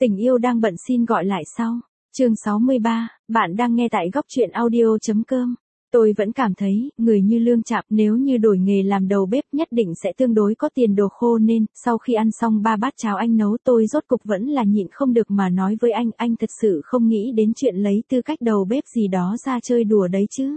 Tình yêu đang bận xin gọi lại sau. Chương 63, bạn đang nghe tại góc truyện audio.com. Tôi vẫn cảm thấy, người như Lương Trạm nếu như đổi nghề làm đầu bếp nhất định sẽ tương đối có tiền đồ khô nên, sau khi ăn xong 3 bát cháo anh nấu tôi rốt cục vẫn là nhịn không được mà nói với anh thật sự không nghĩ đến chuyện lấy tư cách đầu bếp gì đó ra chơi đùa đấy chứ.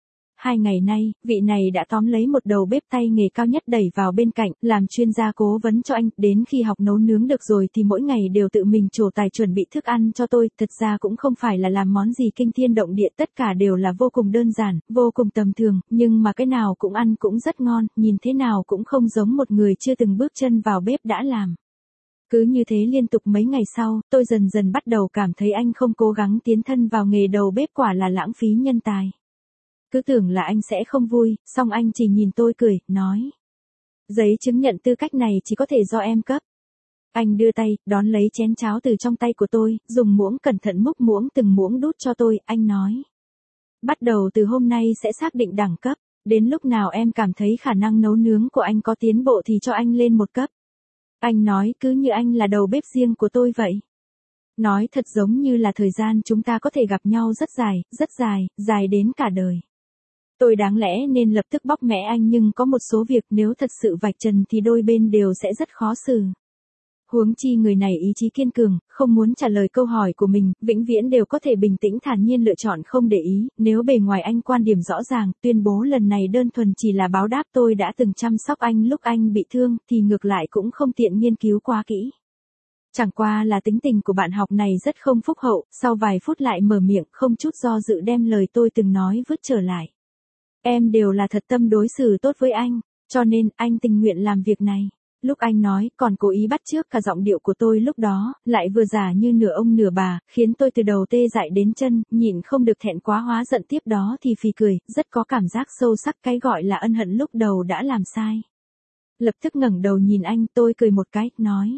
2 ngày nay, vị này đã tóm lấy một đầu bếp tay nghề cao nhất đẩy vào bên cạnh, làm chuyên gia cố vấn cho anh, đến khi học nấu nướng được rồi thì mỗi ngày đều tự mình trổ tài chuẩn bị thức ăn cho tôi, thật ra cũng không phải là làm món gì kinh thiên động địa, tất cả đều là vô cùng đơn giản, vô cùng tầm thường, nhưng mà cái nào cũng ăn cũng rất ngon, nhìn thế nào cũng không giống một người chưa từng bước chân vào bếp đã làm. Cứ như thế liên tục mấy ngày sau, tôi dần dần bắt đầu cảm thấy anh không cố gắng tiến thân vào nghề đầu bếp quả là lãng phí nhân tài. Cứ tưởng là anh sẽ không vui, song anh chỉ nhìn tôi cười, nói. Giấy chứng nhận tư cách này chỉ có thể do em cấp. Anh đưa tay, đón lấy chén cháo từ trong tay của tôi, dùng muỗng cẩn thận múc muỗng từng muỗng đút cho tôi, anh nói. Bắt đầu từ hôm nay sẽ xác định đẳng cấp, đến lúc nào em cảm thấy khả năng nấu nướng của anh có tiến bộ thì cho anh lên một cấp. Anh nói cứ như anh là đầu bếp riêng của tôi vậy. Nói thật giống như là thời gian chúng ta có thể gặp nhau rất dài, dài đến cả đời. Tôi đáng lẽ nên lập tức bóc mẽ anh nhưng có một số việc nếu thật sự vạch trần thì đôi bên đều sẽ rất khó xử. Huống chi người này ý chí kiên cường, không muốn trả lời câu hỏi của mình, vĩnh viễn đều có thể bình tĩnh thản nhiên lựa chọn không để ý, nếu bề ngoài anh quan điểm rõ ràng, tuyên bố lần này đơn thuần chỉ là báo đáp tôi đã từng chăm sóc anh lúc anh bị thương, thì ngược lại cũng không tiện nghiên cứu quá kỹ. Chẳng qua là tính tình của bạn học này rất không phúc hậu, sau vài phút lại mở miệng không chút do dự đem lời tôi từng nói vứt trở lại. Em đều là thật tâm đối xử tốt với anh, cho nên anh tình nguyện làm việc này. Lúc anh nói còn cố ý bắt chước cả giọng điệu của tôi lúc đó, lại vừa giả như nửa ông nửa bà, khiến tôi từ đầu tê dại đến chân, nhịn không được thẹn quá hóa giận tiếp đó thì phì cười, rất có cảm giác sâu sắc cái gọi là ân hận lúc đầu đã làm sai. Lập tức ngẩng đầu nhìn anh tôi cười một cái, nói.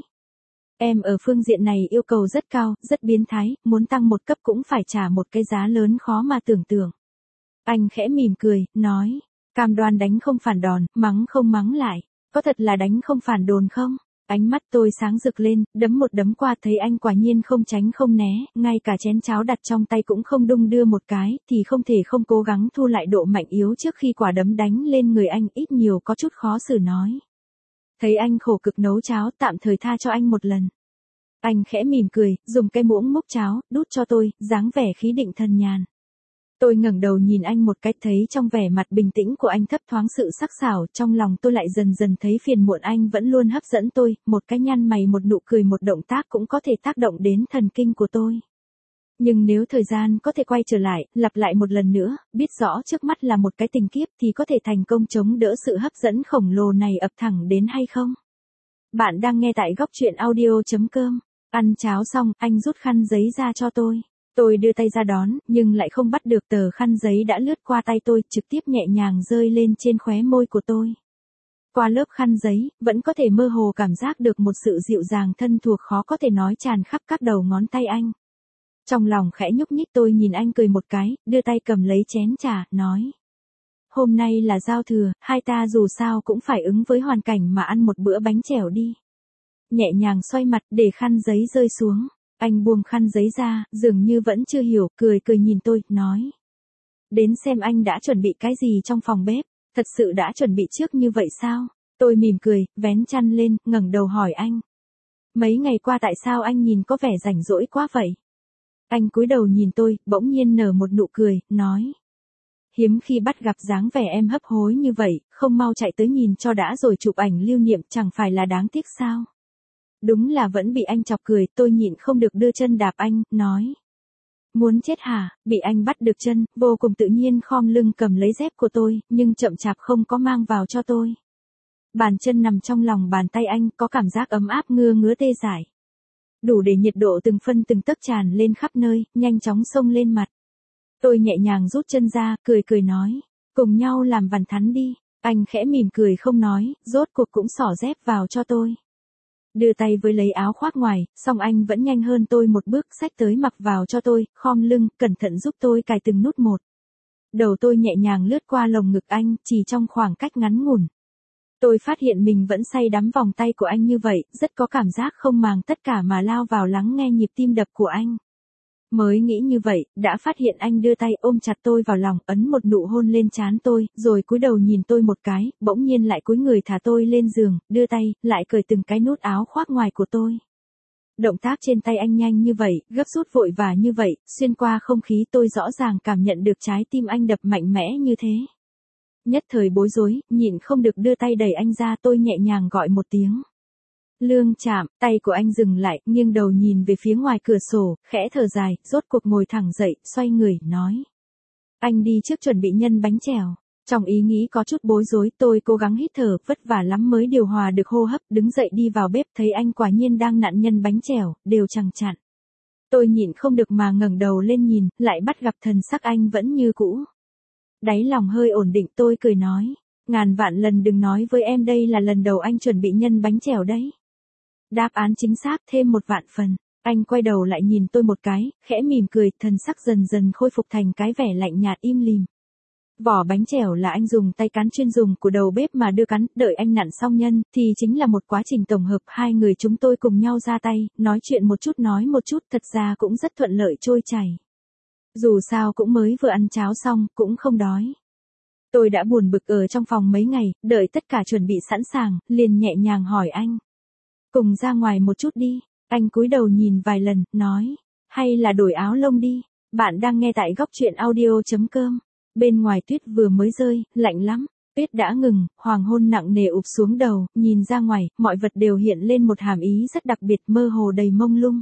Em ở phương diện này yêu cầu rất cao, rất biến thái, muốn tăng một cấp cũng phải trả một cái giá lớn khó mà tưởng tượng. Anh khẽ mỉm cười, nói, cam đoan đánh không phản đòn, mắng không mắng lại, có thật là đánh không phản đồn không? Ánh mắt tôi sáng rực lên, đấm một đấm qua thấy anh quả nhiên không tránh không né, ngay cả chén cháo đặt trong tay cũng không đung đưa một cái, thì không thể không cố gắng thu lại độ mạnh yếu trước khi quả đấm đánh lên người anh, ít nhiều có chút khó xử nói. Thấy anh khổ cực nấu cháo, tạm thời tha cho anh một lần. Anh khẽ mỉm cười, dùng cái muỗng múc cháo, đút cho tôi, dáng vẻ khí định thần nhàn. Tôi ngẩng đầu nhìn anh một cái, thấy trong vẻ mặt bình tĩnh của anh thấp thoáng sự sắc sảo, trong lòng tôi lại dần dần thấy phiền muộn anh vẫn luôn hấp dẫn tôi, một cái nhăn mày một nụ cười một động tác cũng có thể tác động đến thần kinh của tôi. Nhưng nếu thời gian có thể quay trở lại, lặp lại một lần nữa, biết rõ trước mắt là một cái tình kiếp thì có thể thành công chống đỡ sự hấp dẫn khổng lồ này ập thẳng đến hay không? Bạn đang nghe tại góc truyện audio.com. Ăn cháo xong, anh rút khăn giấy ra cho tôi. Tôi đưa tay ra đón, nhưng lại không bắt được tờ khăn giấy đã lướt qua tay tôi, trực tiếp nhẹ nhàng rơi lên trên khóe môi của tôi. Qua lớp khăn giấy, vẫn có thể mơ hồ cảm giác được một sự dịu dàng thân thuộc khó có thể nói tràn khắp các đầu ngón tay anh. Trong lòng khẽ nhúc nhích tôi nhìn anh cười một cái, đưa tay cầm lấy chén trà, nói. Hôm nay là giao thừa, hai ta dù sao cũng phải ứng với hoàn cảnh mà ăn một bữa bánh chèo đi. Nhẹ nhàng xoay mặt để khăn giấy rơi xuống. Anh buông khăn giấy ra, dường như vẫn chưa hiểu, cười nhìn tôi, nói. Đến xem anh đã chuẩn bị cái gì trong phòng bếp, thật sự đã chuẩn bị trước như vậy sao? Tôi mỉm cười, vén chăn lên, ngẩng đầu hỏi anh. Mấy ngày qua tại sao anh nhìn có vẻ rảnh rỗi quá vậy? Anh cúi đầu nhìn tôi, bỗng nhiên nở một nụ cười, nói. Hiếm khi bắt gặp dáng vẻ em hấp hối như vậy, không mau chạy tới nhìn cho đã rồi chụp ảnh lưu niệm chẳng phải là đáng tiếc sao? Đúng là vẫn bị anh chọc cười, tôi nhịn không được đưa chân đạp anh, nói. Muốn chết hả, bị anh bắt được chân, vô cùng tự nhiên khom lưng cầm lấy dép của tôi, nhưng chậm chạp không có mang vào cho tôi. Bàn chân nằm trong lòng bàn tay anh, có cảm giác ấm áp ngứa tê dại. Đủ để nhiệt độ từng phân từng tấc tràn lên khắp nơi, nhanh chóng xông lên mặt. Tôi nhẹ nhàng rút chân ra, cười nói, cùng nhau làm vằn thắn đi. Anh khẽ mỉm cười không nói, rốt cuộc cũng xỏ dép vào cho tôi. Đưa tay với lấy áo khoác ngoài, song anh vẫn nhanh hơn tôi một bước xách tới mặc vào cho tôi, khom lưng, cẩn thận giúp tôi cài từng nút một. Đầu tôi nhẹ nhàng lướt qua lồng ngực anh, chỉ trong khoảng cách ngắn ngủn. Tôi phát hiện mình vẫn say đắm vòng tay của anh như vậy, rất có cảm giác không màng tất cả mà lao vào lắng nghe nhịp tim đập của anh. Mới nghĩ như vậy, đã phát hiện anh đưa tay ôm chặt tôi vào lòng, ấn một nụ hôn lên trán tôi, rồi cúi đầu nhìn tôi một cái, bỗng nhiên lại cúi người thả tôi lên giường, đưa tay, lại cởi từng cái nút áo khoác ngoài của tôi. Động tác trên tay anh nhanh như vậy, gấp rút vội vã như vậy, xuyên qua không khí tôi rõ ràng cảm nhận được trái tim anh đập mạnh mẽ như thế. Nhất thời bối rối, nhịn không được đưa tay đẩy anh ra, tôi nhẹ nhàng gọi một tiếng. Lương Trạm, tay của anh dừng lại, nghiêng đầu nhìn về phía ngoài cửa sổ, khẽ thở dài, rốt cuộc ngồi thẳng dậy, xoay người, nói. Anh đi trước chuẩn bị nhân bánh chèo. Trong ý nghĩ có chút bối rối, tôi cố gắng hít thở, vất vả lắm mới điều hòa được hô hấp, đứng dậy đi vào bếp, thấy anh quả nhiên đang nặn nhân bánh chèo, đều chẳng chặn. Tôi nhịn không được mà ngẩng đầu lên nhìn, lại bắt gặp thần sắc anh vẫn như cũ. Đáy lòng hơi ổn định, tôi cười nói. Ngàn vạn lần đừng nói với em đây là lần đầu anh chuẩn bị nhân bánh chèo đấy. Đáp án chính xác thêm một vạn phần. Anh quay đầu lại nhìn tôi một cái, khẽ mỉm cười, thần sắc dần dần khôi phục thành cái vẻ lạnh nhạt im lìm. Vỏ bánh chèo là anh dùng tay cán chuyên dùng của đầu bếp mà đưa cán, đợi anh nặn xong nhân, thì chính là một quá trình tổng hợp, hai người chúng tôi cùng nhau ra tay, nói chuyện một chút nói một chút, thật ra cũng rất thuận lợi trôi chảy. Dù sao cũng mới vừa ăn cháo xong, cũng không đói. Tôi đã buồn bực ở trong phòng mấy ngày, đợi tất cả chuẩn bị sẵn sàng, liền nhẹ nhàng hỏi anh. Cùng ra ngoài một chút đi, anh cúi đầu nhìn vài lần, nói. Hay là đổi áo lông đi, bạn đang nghe tại góc truyện audio.com. Bên ngoài tuyết vừa mới rơi, lạnh lắm, tuyết đã ngừng, hoàng hôn nặng nề ụp xuống đầu, nhìn ra ngoài, mọi vật đều hiện lên một hàm ý rất đặc biệt, mơ hồ đầy mông lung.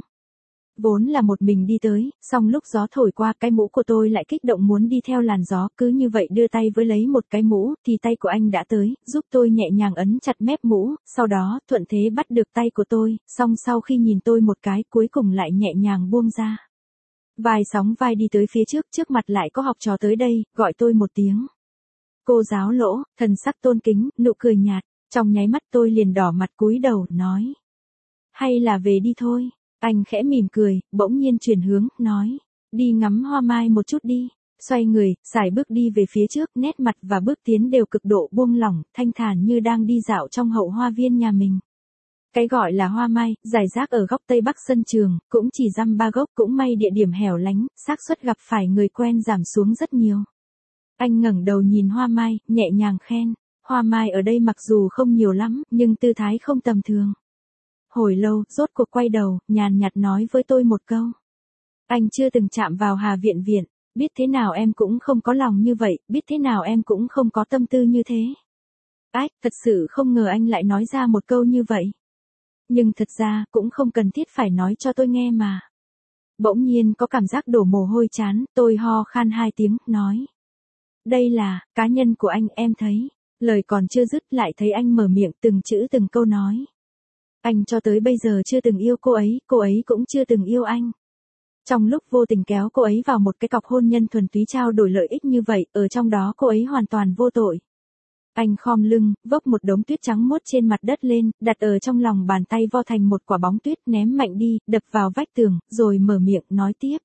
Vốn là một mình đi tới, song lúc gió thổi qua cái mũ của tôi lại kích động muốn đi theo làn gió, cứ như vậy đưa tay với lấy một cái mũ, thì tay của anh đã tới, giúp tôi nhẹ nhàng ấn chặt mép mũ, sau đó thuận thế bắt được tay của tôi, song sau khi nhìn tôi một cái cuối cùng lại nhẹ nhàng buông ra. Vai sóng vai đi tới phía trước, trước mặt lại có học trò tới đây, gọi tôi một tiếng. Cô giáo Lỗ, thần sắc tôn kính, nụ cười nhạt, trong nháy mắt tôi liền đỏ mặt cúi đầu, nói. Hay là về đi thôi. Anh khẽ mỉm cười, bỗng nhiên chuyển hướng, nói. Đi ngắm hoa mai một chút đi. Xoay người, sải bước đi về phía trước, nét mặt và bước tiến đều cực độ buông lỏng, thanh thản như đang đi dạo trong hậu hoa viên nhà mình. Cái gọi là hoa mai, rải rác ở góc tây bắc sân trường, cũng chỉ dăm ba gốc, cũng may địa điểm hẻo lánh, xác suất gặp phải người quen giảm xuống rất nhiều. Anh ngẩng đầu nhìn hoa mai, nhẹ nhàng khen. Hoa mai ở đây mặc dù không nhiều lắm, nhưng tư thái không tầm thường. Hồi lâu, rốt cuộc quay đầu, nhàn nhạt nói với tôi một câu. Anh chưa từng chạm vào Hà Viện Viện, biết thế nào em cũng không có lòng như vậy, biết thế nào em cũng không có tâm tư như thế. Ách, thật sự không ngờ anh lại nói ra một câu như vậy. Nhưng thật ra, cũng không cần thiết phải nói cho tôi nghe mà. Bỗng nhiên có cảm giác đổ mồ hôi chán, tôi ho khan hai tiếng, nói. Đây là, cá nhân của anh, em thấy. Lời còn chưa dứt lại thấy anh mở miệng từng chữ từng câu nói. Anh cho tới bây giờ chưa từng yêu cô ấy cũng chưa từng yêu anh. Trong lúc vô tình kéo cô ấy vào một cái cọc hôn nhân thuần túy trao đổi lợi ích như vậy, ở trong đó cô ấy hoàn toàn vô tội. Anh khom lưng, vốc một đống tuyết trắng muốt trên mặt đất lên, đặt ở trong lòng bàn tay vo thành một quả bóng tuyết, ném mạnh đi, đập vào vách tường, rồi mở miệng nói tiếp.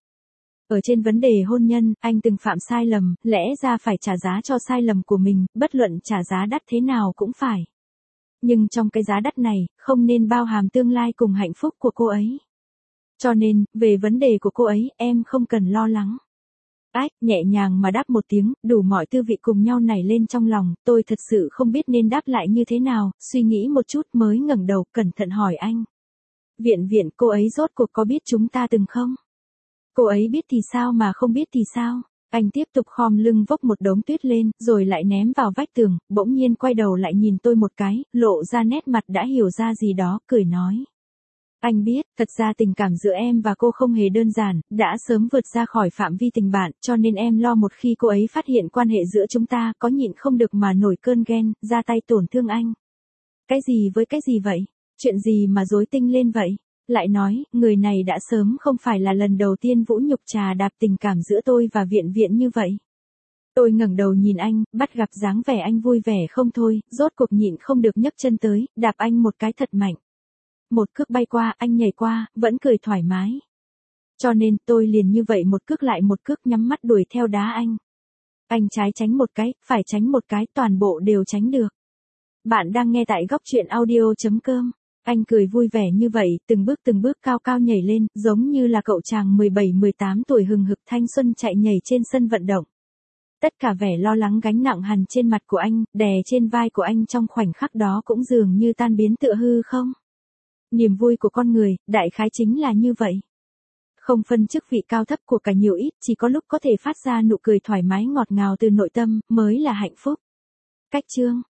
Ở trên vấn đề hôn nhân, anh từng phạm sai lầm, lẽ ra phải trả giá cho sai lầm của mình, bất luận trả giá đắt thế nào cũng phải. Nhưng trong cái giá đắt này, không nên bao hàm tương lai cùng hạnh phúc của cô ấy. Cho nên, về vấn đề của cô ấy, em không cần lo lắng. Ách, nhẹ nhàng mà đáp một tiếng, đủ mọi tư vị cùng nhau nảy lên trong lòng, tôi thật sự không biết nên đáp lại như thế nào, suy nghĩ một chút mới ngẩng đầu, cẩn thận hỏi anh. Viện Viện, cô ấy rốt cuộc có biết chúng ta từng không? Cô ấy biết thì sao mà không biết thì sao? Anh tiếp tục khom lưng vốc một đống tuyết lên, rồi lại ném vào vách tường, bỗng nhiên quay đầu lại nhìn tôi một cái, lộ ra nét mặt đã hiểu ra gì đó, cười nói. Anh biết, thật ra tình cảm giữa em và cô không hề đơn giản, đã sớm vượt ra khỏi phạm vi tình bạn, cho nên em lo một khi cô ấy phát hiện quan hệ giữa chúng ta, có nhịn không được mà nổi cơn ghen, ra tay tổn thương anh. Cái gì với cái gì vậy? Chuyện gì mà rối tinh lên vậy? Lại nói, người này đã sớm không phải là lần đầu tiên vũ nhục trà đạp tình cảm giữa tôi và Viện Viện như vậy. Tôi ngẩng đầu nhìn anh, bắt gặp dáng vẻ anh vui vẻ không thôi, rốt cuộc nhịn không được nhấc chân tới, đạp anh một cái thật mạnh. Một cước bay qua, anh nhảy qua, vẫn cười thoải mái. Cho nên, tôi liền như vậy một cước lại một cước nhắm mắt đuổi theo đá anh. Anh trái tránh một cái, phải tránh một cái, toàn bộ đều tránh được. Bạn đang nghe tại góc chuyện audio.com. Anh cười vui vẻ như vậy, từng bước cao cao nhảy lên, giống như là cậu chàng 17-18 tuổi hừng hực thanh xuân chạy nhảy trên sân vận động. Tất cả vẻ lo lắng gánh nặng hằn trên mặt của anh, đè trên vai của anh trong khoảnh khắc đó cũng dường như tan biến tựa hư không. Niềm vui của con người, đại khái chính là như vậy. Không phân chức vị cao thấp của cả nhiều ít, chỉ có lúc có thể phát ra nụ cười thoải mái ngọt ngào từ nội tâm, mới là hạnh phúc. Cách chương